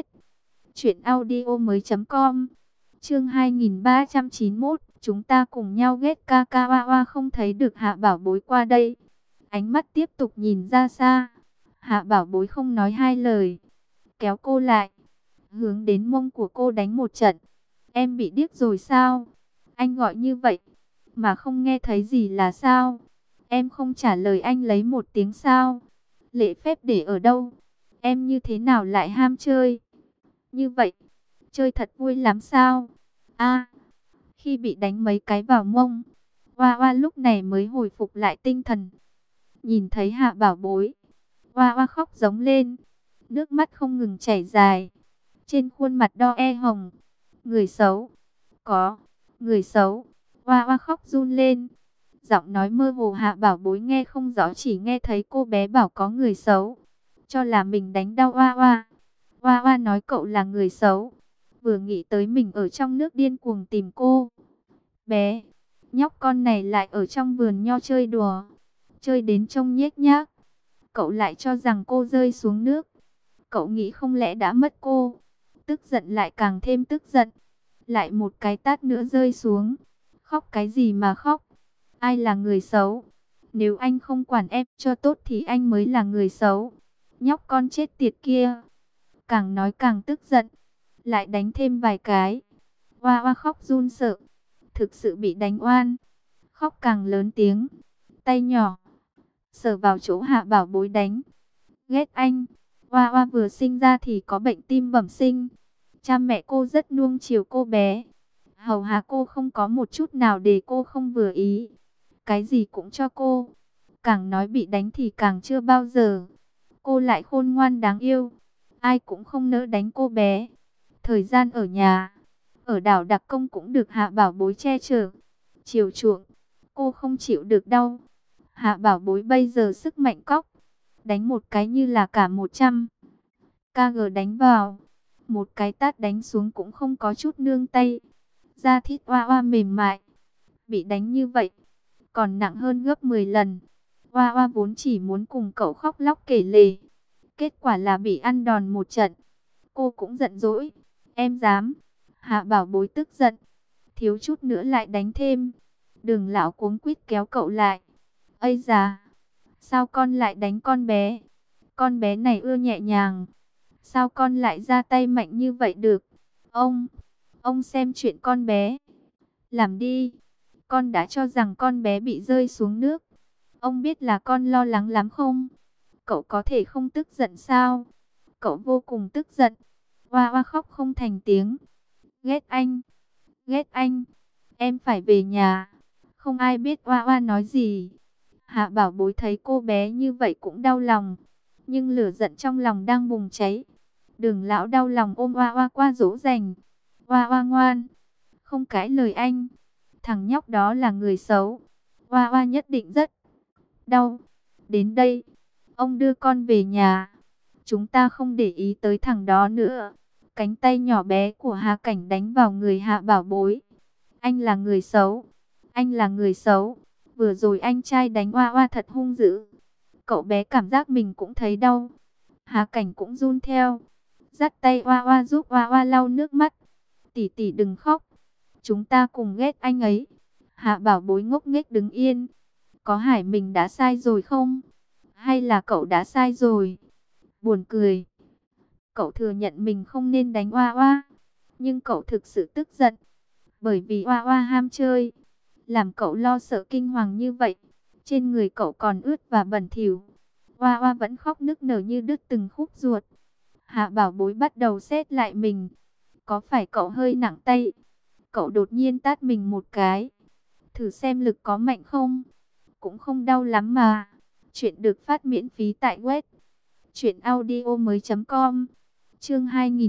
truyệnaudiomoi.com. Chương 2391, chúng ta cùng nhau ghét ca ca. Hoa Hoa không thấy được Hạ Bảo Bối qua đây, ánh mắt tiếp tục nhìn ra xa. Hạ Bảo Bối không nói hai lời, kéo cô lại, hướng đến mông của cô đánh một trận. Em bị điếc rồi sao? Anh gọi như vậy mà không nghe thấy gì là sao? Em không trả lời anh lấy một tiếng sao? Lễ phép để ở đâu? Em như thế nào lại ham chơi? Như vậy, chơi thật vui lắm sao? A, khi bị đánh mấy cái vào mông, Hoa Hoa lúc này mới hồi phục lại tinh thần. Nhìn thấy Hạ Bảo Bối, Hoa Hoa khóc giống lên, nước mắt không ngừng chảy dài. Trên khuôn mặt đo e hồng, người xấu, có, người xấu. Hoa Hoa khóc run lên. Giọng nói mơ hồ Hạ Bảo Bối nghe không rõ, chỉ nghe thấy cô bé bảo có người xấu. Cho là mình đánh đau Hoa Hoa. Hoa Hoa nói cậu là người xấu. Vừa nghĩ tới mình ở trong nước điên cuồng tìm cô. Bé, nhóc con này lại ở trong vườn nho chơi đùa. Chơi đến trông nhếch nhác. Cậu lại cho rằng cô rơi xuống nước. Cậu nghĩ không lẽ đã mất cô. Tức giận lại càng thêm tức giận. Lại một cái tát nữa rơi xuống. Khóc cái gì mà khóc? Ai là người xấu? Nếu anh không quản em cho tốt thì anh mới là người xấu. Nhóc con chết tiệt kia. Càng nói càng tức giận. Lại đánh thêm vài cái. Hoa Hoa khóc run sợ. Thực sự bị đánh oan. Khóc càng lớn tiếng. Tay nhỏ sờ vào chỗ Hạ Bảo Bối đánh. Ghét anh. Hoa Hoa vừa sinh ra thì có bệnh tim bẩm sinh. Cha mẹ cô rất nuông chiều cô bé. Hầu hạ cô không có một chút nào để cô không vừa ý. Cái gì cũng cho cô. Càng nói bị đánh thì càng chưa bao giờ. Cô lại khôn ngoan đáng yêu. Ai cũng không nỡ đánh cô bé. Thời gian ở nhà, ở đảo Đặc Công cũng được Hạ Bảo Bối che chở, chiều chuộng. Cô không chịu được đau. Hạ Bảo Bối bây giờ sức mạnh cóc. Đánh một cái như là cả 100 kg đánh vào. Một cái tát đánh xuống cũng không có chút nương tay. Da thịt Hoa Hoa mềm mại. Bị đánh như vậy, còn nặng hơn gấp 10 lần. Hoa Hoa vốn chỉ muốn cùng cậu khóc lóc kể lể. Kết quả là bị ăn đòn một trận. Cô cũng giận dỗi. Em dám. Hạ Bảo Bối tức giận. Thiếu chút nữa lại đánh thêm. Đường lão cuống quýt kéo cậu lại. Ây da, sao con lại đánh con bé? Con bé này ưa nhẹ nhàng. Sao con lại ra tay mạnh như vậy được? Ông xem chuyện con bé. Làm đi. Con đã cho rằng con bé bị rơi xuống nước. Ông biết là con lo lắng lắm không? Cậu có thể không tức giận sao? Cậu vô cùng tức giận. Hoa Hoa khóc không thành tiếng. Ghét anh. Ghét anh. Em phải về nhà. Không ai biết Hoa Hoa nói gì. Hạ Bảo Bối thấy cô bé như vậy cũng đau lòng. Nhưng lửa giận trong lòng đang bùng cháy. Đường lão đau lòng ôm Hoa Hoa qua dỗ dành. Hoa Hoa ngoan. Không cãi lời anh. Thằng nhóc đó là người xấu. Hoa Hoa nhất định rất đau. Đến đây. Ông đưa con về nhà. Chúng ta không để ý tới thằng đó nữa. Cánh tay nhỏ bé của Hà Cảnh đánh vào người Hạ Bảo Bối. Anh là người xấu. Anh là người xấu. Vừa rồi anh trai đánh Hoa Hoa thật hung dữ. Cậu bé cảm giác mình cũng thấy đau. Hà Cảnh cũng run theo. Dắt tay Hoa Hoa giúp Hoa Hoa lau nước mắt. Tỷ tỷ đừng khóc. Chúng ta cùng ghét anh ấy. Hạ Bảo Bối ngốc nghếch đứng yên. Có Hải mình đã sai rồi không? Hay là cậu đã sai rồi? Buồn cười. Cậu thừa nhận mình không nên đánh Hoa Hoa. Nhưng cậu thực sự tức giận. Bởi vì Hoa Hoa ham chơi. Làm cậu lo sợ kinh hoàng như vậy. Trên người cậu còn ướt và bẩn thỉu. Hoa Hoa vẫn khóc nức nở như đứt từng khúc ruột. Hạ Bảo Bối bắt đầu xét lại mình. Có phải cậu hơi nặng tay? Cậu đột nhiên tát mình một cái. Thử xem lực có mạnh không? Cũng không đau lắm mà. Chuyện được phát miễn phí tại web truyệnaudiomoi.com. Chương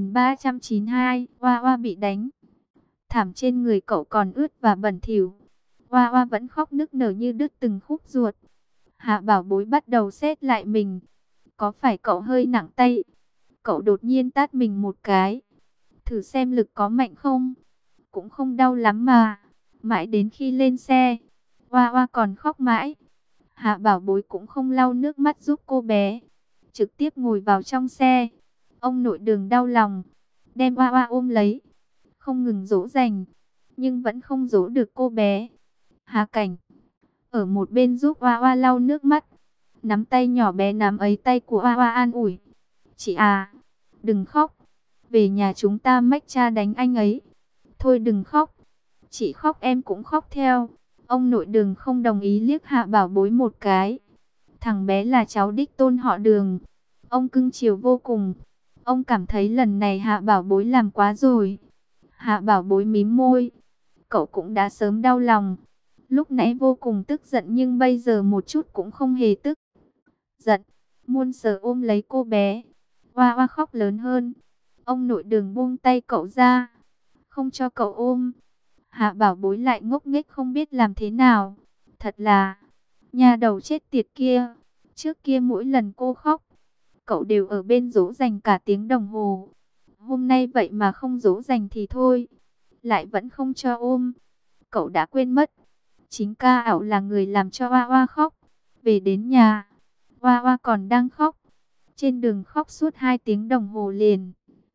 2392, Hoa Hoa bị đánh. Thảm trên người cậu còn ướt và bẩn thỉu. Hoa Hoa vẫn khóc nức nở như đứt từng khúc ruột. Hạ Bảo Bối bắt đầu xét lại mình. Có phải cậu hơi nặng tay? Cậu đột nhiên tát mình một cái. Thử xem lực có mạnh không? Cũng không đau lắm mà. Mãi đến khi lên xe, Hoa Hoa còn khóc mãi. Hạ Bảo Bối cũng không lau nước mắt giúp cô bé. Trực tiếp ngồi vào trong xe. Ông nội Đường đau lòng. Đem Hoa Hoa ôm lấy. Không ngừng dỗ dành. Nhưng vẫn không dỗ được cô bé. Hà Cảnh ở một bên giúp Hoa Hoa lau nước mắt. Nắm tay nhỏ bé nắm ấy tay của Hoa Hoa an ủi. Chị à, đừng khóc. Về nhà chúng ta mách cha đánh anh ấy. Thôi đừng khóc. Chị khóc em cũng khóc theo. Ông nội Đường không đồng ý, liếc Hạ Bảo Bối một cái. Thằng bé là cháu đích tôn họ Đường. Ông cưng chiều vô cùng. Ông cảm thấy lần này Hạ Bảo Bối làm quá rồi. Hạ Bảo Bối mím môi. Cậu cũng đã sớm đau lòng. Lúc nãy vô cùng tức giận nhưng bây giờ một chút cũng không hề tức giận. Muôn sờ ôm lấy cô bé. Hoa hoa khóc lớn hơn. Ông nội Đường buông tay cậu ra, không cho cậu ôm. Hạ Bảo Bối lại ngốc nghếch không biết làm thế nào. Thật là nhà đầu chết tiệt kia. Trước kia mỗi lần cô khóc, cậu đều ở bên dỗ dành cả tiếng đồng hồ. Hôm nay vậy mà không dỗ dành thì thôi, lại vẫn không cho ôm. Cậu đã quên mất, chính ca ảo là người làm cho Hoa Hoa khóc. Về đến nhà, Hoa Hoa còn đang khóc. Trên đường khóc suốt 2 tiếng đồng hồ liền.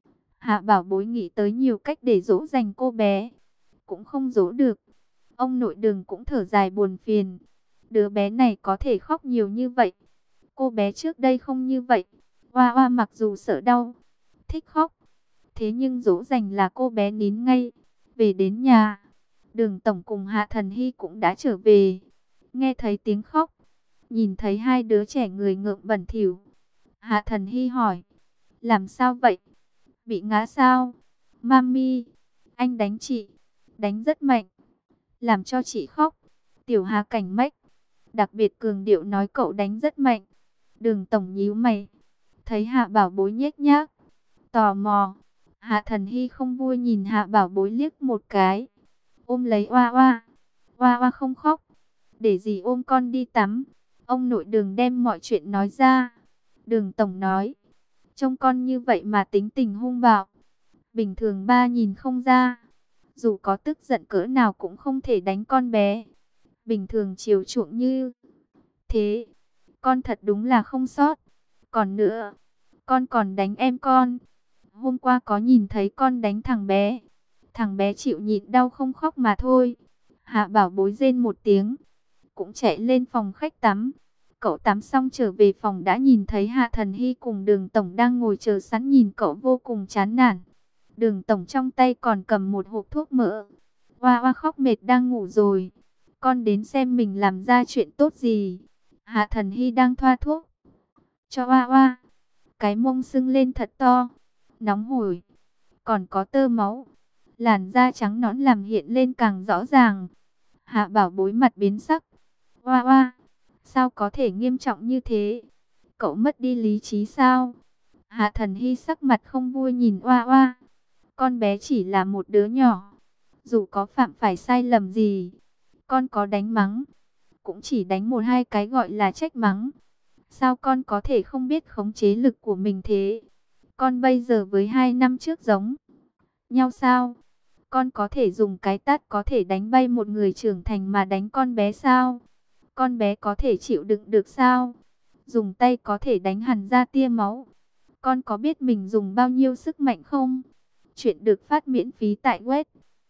Hạ Bảo Bối nghĩ tới nhiều cách để dỗ dành cô bé, cũng không dỗ được. Ông nội Đường cũng thở dài buồn phiền. Đứa bé này có thể khóc nhiều như vậy, cô bé trước đây không như vậy. Hoa Hoa mặc dù sợ đau, thích khóc, thế nhưng dỗ dành là cô bé nín ngay. Về đến nhà, Đường Tổng cùng Hạ Thần Hy cũng đã trở về. Nghe thấy tiếng khóc, nhìn thấy hai đứa trẻ người ngợm bẩn thỉu, Hạ Thần Hy hỏi, làm sao vậy? Bị ngã sao? Mami, anh đánh chị, đánh rất mạnh, làm cho chị khóc. Tiểu Hà cảnh mách, đặc biệt cường điệu nói cậu đánh rất mạnh. Đường Tổng nhíu mày, thấy Hạ Bảo Bối nhếch nhác, tò mò. Hạ Thần Hy không vui nhìn Hạ Bảo Bối liếc một cái, ôm lấy Hoa Hoa. Hoa Hoa không khóc, để dì ôm con đi tắm. Ông nội Đường đem mọi chuyện nói ra. Đường Tổng nói, trông con như vậy mà tính tình hung bạo, bình thường ba nhìn không ra. Dù có tức giận cỡ nào cũng không thể đánh con bé. Bình thường chiều chuộng như thế, con thật đúng là không sót. Còn nữa, con còn đánh em con. Hôm qua có nhìn thấy con đánh thằng bé. Thằng bé chịu nhịn đau không khóc mà thôi. Hạ Bảo Bối rên một tiếng, cũng chạy lên phòng khách tắm. Cậu tắm xong trở về phòng đã nhìn thấy Hạ Thần Hy cùng Đường Tổng đang ngồi chờ sẵn, nhìn cậu vô cùng chán nản. Đường Tổng trong tay còn cầm một hộp thuốc mỡ. Hoa Hoa khóc mệt đang ngủ rồi, con đến xem mình làm ra chuyện tốt gì. Hạ Thần Hy đang thoa thuốc cho Hoa Hoa. Cái mông sưng lên thật to, nóng hổi, còn có tơ máu. Làn da trắng nõn làm hiện lên càng rõ ràng. Hạ Bảo Bối mặt biến sắc. Hoa Hoa, sao có thể nghiêm trọng như thế? Cậu mất đi lý trí sao? Hạ Thần Hy sắc mặt không vui nhìn Hoa Hoa. Con bé chỉ là một đứa nhỏ, dù có phạm phải sai lầm gì, con có đánh mắng, cũng chỉ đánh một hai cái gọi là trách mắng. Sao con có thể không biết khống chế lực của mình thế? Con bây giờ với 2 năm trước giống nhau sao? Con có thể dùng cái tát có thể đánh bay một người trưởng thành mà đánh con bé sao? Con bé có thể chịu đựng được sao? Dùng tay có thể đánh hằn ra tia máu. Con có biết mình dùng bao nhiêu sức mạnh không? Chuyện được phát miễn phí tại web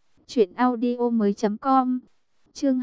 truyệnaudiomoi.com. Chương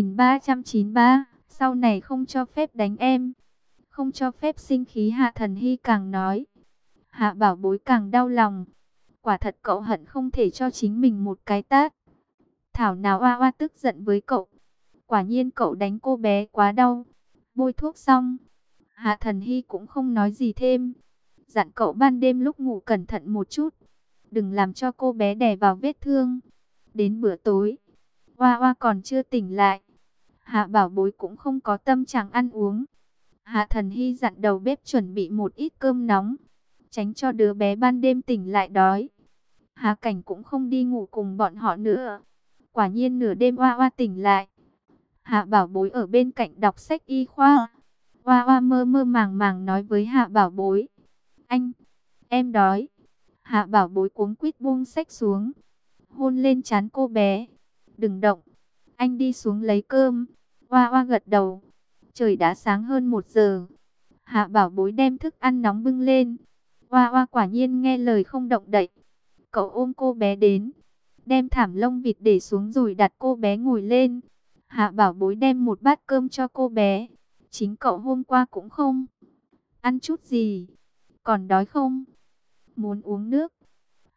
2393, sau này không cho phép đánh em, không cho phép sinh khí. Hạ Thần Hy càng nói, Hạ Bảo Bối càng đau lòng. Quả thật cậu hận không thể cho chính mình một cái tát. Thảo nào Hoa Hoa tức giận với cậu. Quả nhiên cậu đánh cô bé quá đau. Bôi thuốc xong, Hạ Thần Hy cũng không nói gì thêm, dặn cậu ban đêm lúc ngủ cẩn thận một chút, đừng làm cho cô bé đè vào vết thương. Đến bữa tối, Hoa Hoa còn chưa tỉnh lại. Hạ Bảo Bối cũng không có tâm trạng ăn uống. Hạ Thần Hy dặn đầu bếp chuẩn bị một ít cơm nóng, tránh cho đứa bé ban đêm tỉnh lại đói. Hạ Cảnh cũng không đi ngủ cùng bọn họ nữa. Quả nhiên nửa đêm Hoa Hoa tỉnh lại. Hạ Bảo Bối ở bên cạnh đọc sách y khoa. Hoa Hoa mơ mơ màng màng nói với Hạ Bảo Bối, anh, em đói. Hạ Bảo Bối cuống quýt buông sách xuống, hôn lên trán cô bé. Đừng động, anh đi xuống lấy cơm. Hoa Hoa gật đầu. Trời đã sáng hơn 1 giờ. Hạ Bảo Bối đem thức ăn nóng bưng lên. Hoa Hoa quả nhiên nghe lời không động đậy. Cậu ôm cô bé đến, đem thảm lông vịt để xuống rồi đặt cô bé ngồi lên. Hạ Bảo Bối đem một bát cơm cho cô bé. Chính cậu hôm qua cũng không ăn chút gì, còn đói không? Muốn uống nước?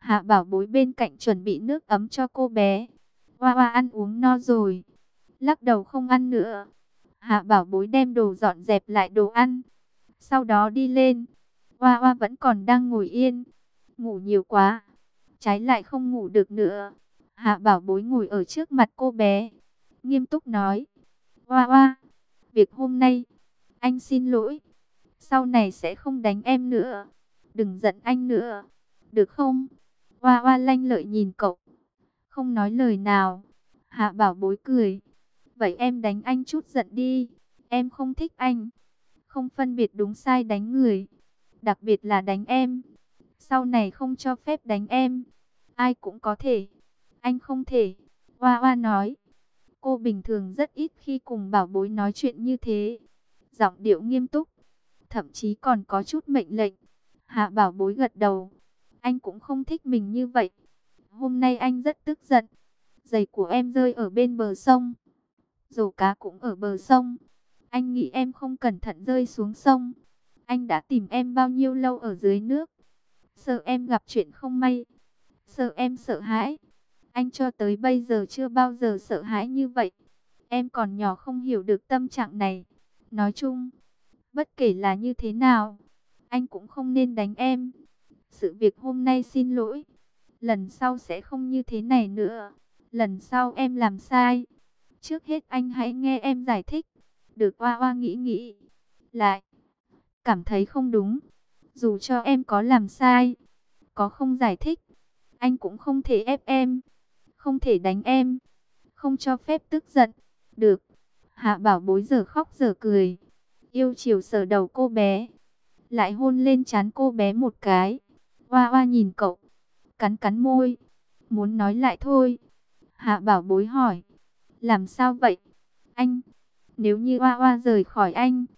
Hạ Bảo Bối bên cạnh chuẩn bị nước ấm cho cô bé. Hoa Hoa ăn uống no rồi, lắc đầu không ăn nữa. Hạ Bảo Bối đem đồ dọn dẹp lại đồ ăn, sau đó đi lên. Hoa Hoa vẫn còn đang ngồi yên, ngủ nhiều quá, trái lại không ngủ được nữa. Hạ Bảo Bối ngồi ở trước mặt cô bé, nghiêm túc nói: Hoa Hoa, việc hôm nay, anh xin lỗi. Sau này sẽ không đánh em nữa. Đừng giận anh nữa, được không? Hoa Hoa lanh lợi nhìn cậu, không nói lời nào. Hạ Bảo Bối cười: vậy em đánh anh chút giận đi. Em không thích anh, không phân biệt đúng sai đánh người, đặc biệt là đánh em. Sau này không cho phép đánh em. Ai cũng có thể, anh không thể. Hoa Hoa nói. Cô bình thường rất ít khi cùng Bảo Bối nói chuyện như thế, giọng điệu nghiêm túc, thậm chí còn có chút mệnh lệnh. Hạ Bảo Bối gật đầu. Anh cũng không thích mình như vậy. Hôm nay anh rất tức giận. Giày của em rơi ở bên bờ sông, rổ cá cũng ở bờ sông. Anh nghĩ em không cẩn thận rơi xuống sông. Anh đã tìm em bao nhiêu lâu ở dưới nước, sợ em gặp chuyện không may, sợ em sợ hãi. Anh cho tới bây giờ chưa bao giờ sợ hãi như vậy. Em còn nhỏ không hiểu được tâm trạng này. Nói chung, bất kể là như thế nào, anh cũng không nên đánh em. Sự việc hôm nay xin lỗi, lần sau sẽ không như thế này nữa. Lần sau em làm sai, trước hết anh hãy nghe em giải thích. Được. Hoa Hoa nghĩ nghĩ, lại cảm thấy không đúng. Dù cho em có làm sai, có không giải thích, anh cũng không thể ép em, không thể đánh em, không cho phép tức giận. Được. Hạ Bảo Bối giờ khóc giờ cười, yêu chiều sờ đầu cô bé, lại hôn lên trán cô bé một cái. Hoa Hoa nhìn cậu, cắn cắn môi, muốn nói lại thôi. Hạ Bảo Bối hỏi: làm sao vậy anh? Nếu như Hoa Hoa rời khỏi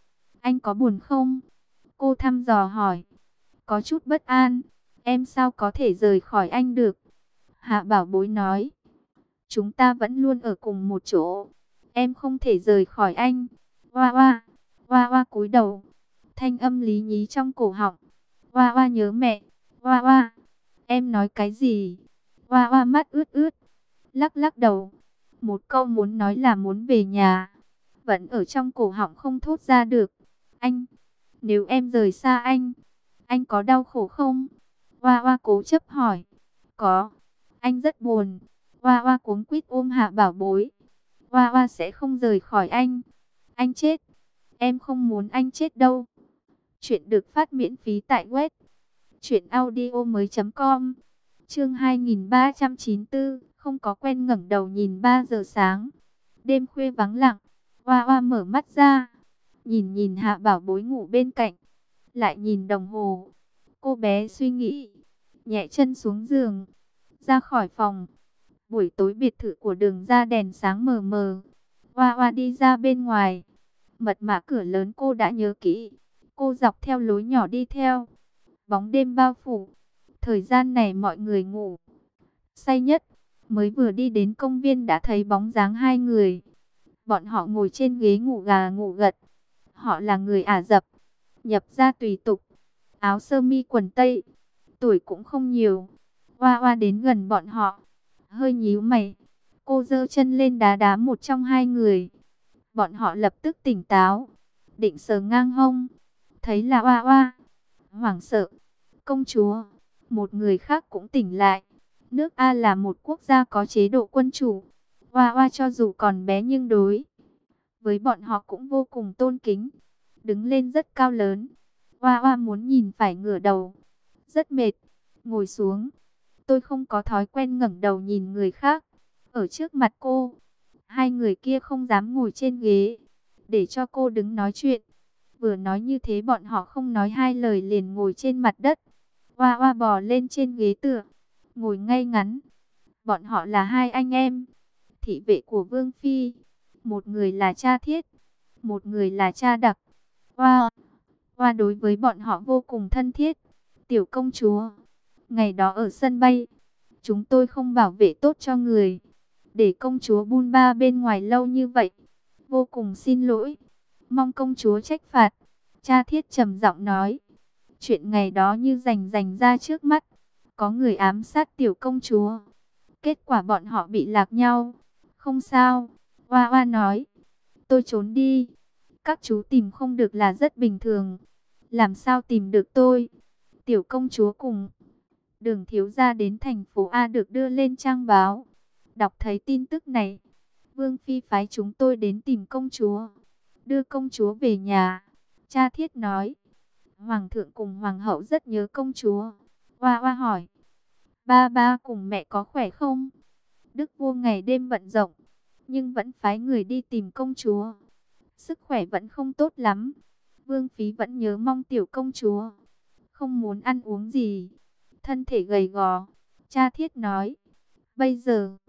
anh có buồn không? Cô thăm dò hỏi. Có chút bất an. Em sao có thể rời khỏi anh được? Hạ Bảo Bối nói. Chúng ta vẫn luôn ở cùng một chỗ, em không thể rời khỏi anh. Hoa Hoa. Hoa Hoa cúi đầu, thanh âm lý nhí trong cổ họng. Hoa Hoa nhớ mẹ. Hoa Hoa, em nói cái gì? Hoa Hoa mắt ướt ướt, lắc lắc đầu. Một câu muốn nói là muốn về nhà, vẫn ở trong cổ họng không thốt ra được. Anh, nếu em rời xa anh có đau khổ không? Hoa Hoa cố chấp hỏi. Có, anh rất buồn. Hoa Hoa cuống quýt ôm Hạ Bảo Bối. Hoa Hoa sẽ không rời khỏi anh chết. Em không muốn anh chết đâu. Chuyện được phát miễn phí tại web truyệnaudiomoi.com. Chương 2394, không có quen. Ngẩng đầu nhìn 3 giờ sáng. Đêm khuya vắng lặng. Hoa Hoa mở mắt ra, nhìn nhìn Hạ Bảo Bối ngủ bên cạnh, lại nhìn đồng hồ. Cô bé suy nghĩ, nhẹ chân xuống giường, ra khỏi phòng. Buổi tối biệt thự của Đường ra đèn sáng mờ mờ. Hoa Hoa đi ra bên ngoài, mật mã cửa lớn cô đã nhớ kỹ. Cô dọc theo lối nhỏ đi theo. Bóng đêm bao phủ. Thời gian này mọi người ngủ say nhất. Mới vừa đi đến công viên đã thấy bóng dáng hai người. Bọn họ ngồi trên ghế ngủ gà ngủ gật. Họ là người Ả Rập, nhập gia tùy tục, áo sơ mi quần tây, tuổi cũng không nhiều. Hoa Hoa đến gần bọn họ, hơi nhíu mày. Cô giơ chân lên đá đá một trong hai người. Bọn họ lập tức tỉnh táo, định sờ ngang hông. Thấy là Hoa Hoa, hoảng sợ. Công chúa. Một người khác cũng tỉnh lại. Nước A là một quốc gia có chế độ quân chủ. Hoa Hoa cho dù còn bé nhưng đối với bọn họ cũng vô cùng tôn kính. Đứng lên rất cao lớn. Hoa Hoa muốn nhìn phải ngửa đầu. Rất mệt. Ngồi xuống. Tôi không có thói quen ngẩng đầu nhìn người khác. Ở trước mặt cô, hai người kia không dám ngồi trên ghế, để cho cô đứng nói chuyện. Vừa nói như thế bọn họ không nói hai lời liền ngồi trên mặt đất. Hoa Hoa bò lên trên ghế tựa, ngồi ngay ngắn. Bọn họ là hai anh em, thị vệ của Vương Phi. Một người là cha Thiết, một người là cha Đặc. Hoa Hoa đối với bọn họ vô cùng thân thiết. Tiểu công chúa, ngày đó ở sân bay, chúng tôi không bảo vệ tốt cho người, để công chúa bôn ba bên ngoài lâu như vậy. Vô cùng xin lỗi, mong công chúa trách phạt. Cha Thiết trầm giọng nói. Chuyện ngày đó như rành rành ra trước mắt. có người ám sát tiểu công chúa. Kết quả bọn họ bị lạc nhau. Không sao, Hoa Hoa nói. Tôi trốn đi. Các chú tìm không được là rất bình thường. Làm sao tìm được tôi? Tiểu công chúa cùng Đường thiếu gia đến thành phố A được đưa lên trang báo. Đọc thấy tin tức này, Vương Phi phái chúng tôi đến tìm công chúa, đưa công chúa về nhà. Cha Thiết nói, Hoàng thượng cùng Hoàng hậu rất nhớ công chúa. Hoa Hoa hỏi, ba ba cùng mẹ có khỏe không? Đức vua ngày đêm bận rộn, nhưng vẫn phái người đi tìm công chúa. Sức khỏe vẫn không tốt lắm. Vương Phi vẫn nhớ mong tiểu công chúa, không muốn ăn uống gì, thân thể gầy gò. Cha Thiết nói, bây giờ